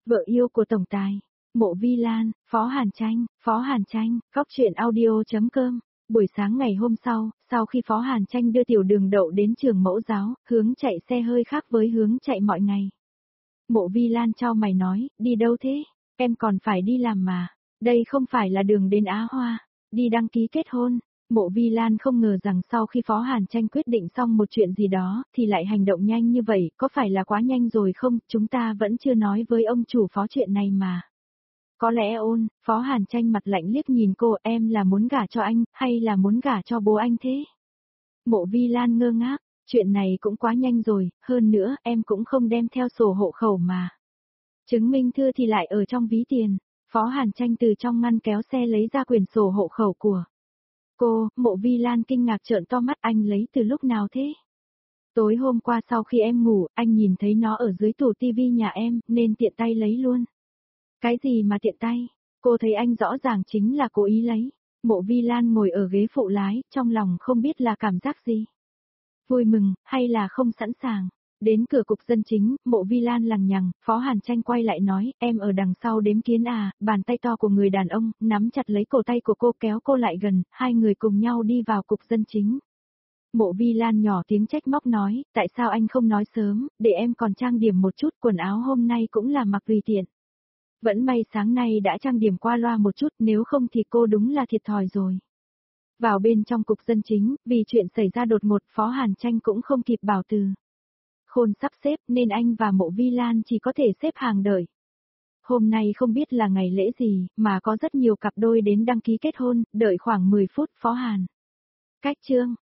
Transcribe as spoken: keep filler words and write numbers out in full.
Vợ yêu của tổng tài, Mộ Vi Lan, Phó Hàn Tranh, Phó Hàn Tranh, Cóc truyện audio chấm com. Buổi sáng ngày hôm sau, sau khi Phó Hàn Tranh đưa Tiểu Đường Đậu đến trường mẫu giáo, hướng chạy xe hơi khác với hướng chạy mọi ngày. Mộ Vi Lan chau mày nói, đi đâu thế? Em còn phải đi làm mà. Đây không phải là đường đến Á Hoa. Đi đăng ký kết hôn. Mộ Vi Lan không ngờ rằng sau khi Phó Hàn Tranh quyết định xong một chuyện gì đó, thì lại hành động nhanh như vậy, có phải là quá nhanh rồi không? Chúng ta vẫn chưa nói với ông chủ Phó chuyện này mà. Có lẽ ôn, Phó Hàn Tranh mặt lạnh liếc nhìn cô, em là muốn gả cho anh, hay là muốn gả cho bố anh thế? Mộ Vi Lan ngơ ngác, chuyện này cũng quá nhanh rồi, hơn nữa em cũng không đem theo sổ hộ khẩu mà. Chứng minh thư thì lại ở trong ví tiền. Phó Hàn Tranh từ trong ngăn kéo xe lấy ra quyển sổ hộ khẩu của cô. Mộ Vi Lan kinh ngạc trợn to mắt, anh lấy từ lúc nào thế? Tối hôm qua sau khi em ngủ, anh nhìn thấy nó ở dưới tủ tivi nhà em, nên tiện tay lấy luôn. Cái gì mà tiện tay? Cô thấy anh rõ ràng chính là cố ý lấy. Mộ Vi Lan ngồi ở ghế phụ lái, trong lòng không biết là cảm giác gì. Vui mừng, hay là không sẵn sàng. Đến cửa cục dân chính, Mộ Vi Lan lằng nhằng, Phó Hàn Tranh quay lại nói, em ở đằng sau đếm kiến à, bàn tay to của người đàn ông, nắm chặt lấy cổ tay của cô kéo cô lại gần, hai người cùng nhau đi vào cục dân chính. Mộ Vi Lan nhỏ tiếng trách móc nói, tại sao anh không nói sớm, để em còn trang điểm một chút, quần áo hôm nay cũng là mặc tùy tiện. Vẫn may sáng nay đã trang điểm qua loa một chút, nếu không thì cô đúng là thiệt thòi rồi. Vào bên trong cục dân chính, vì chuyện xảy ra đột ngột, Phó Hàn Tranh cũng không kịp bảo từ khôn sắp xếp nên anh và Mộ Vi Lan chỉ có thể xếp hàng đợi. Hôm nay không biết là ngày lễ gì, mà có rất nhiều cặp đôi đến đăng ký kết hôn, đợi khoảng mười phút. Phó Hàn Cách Trương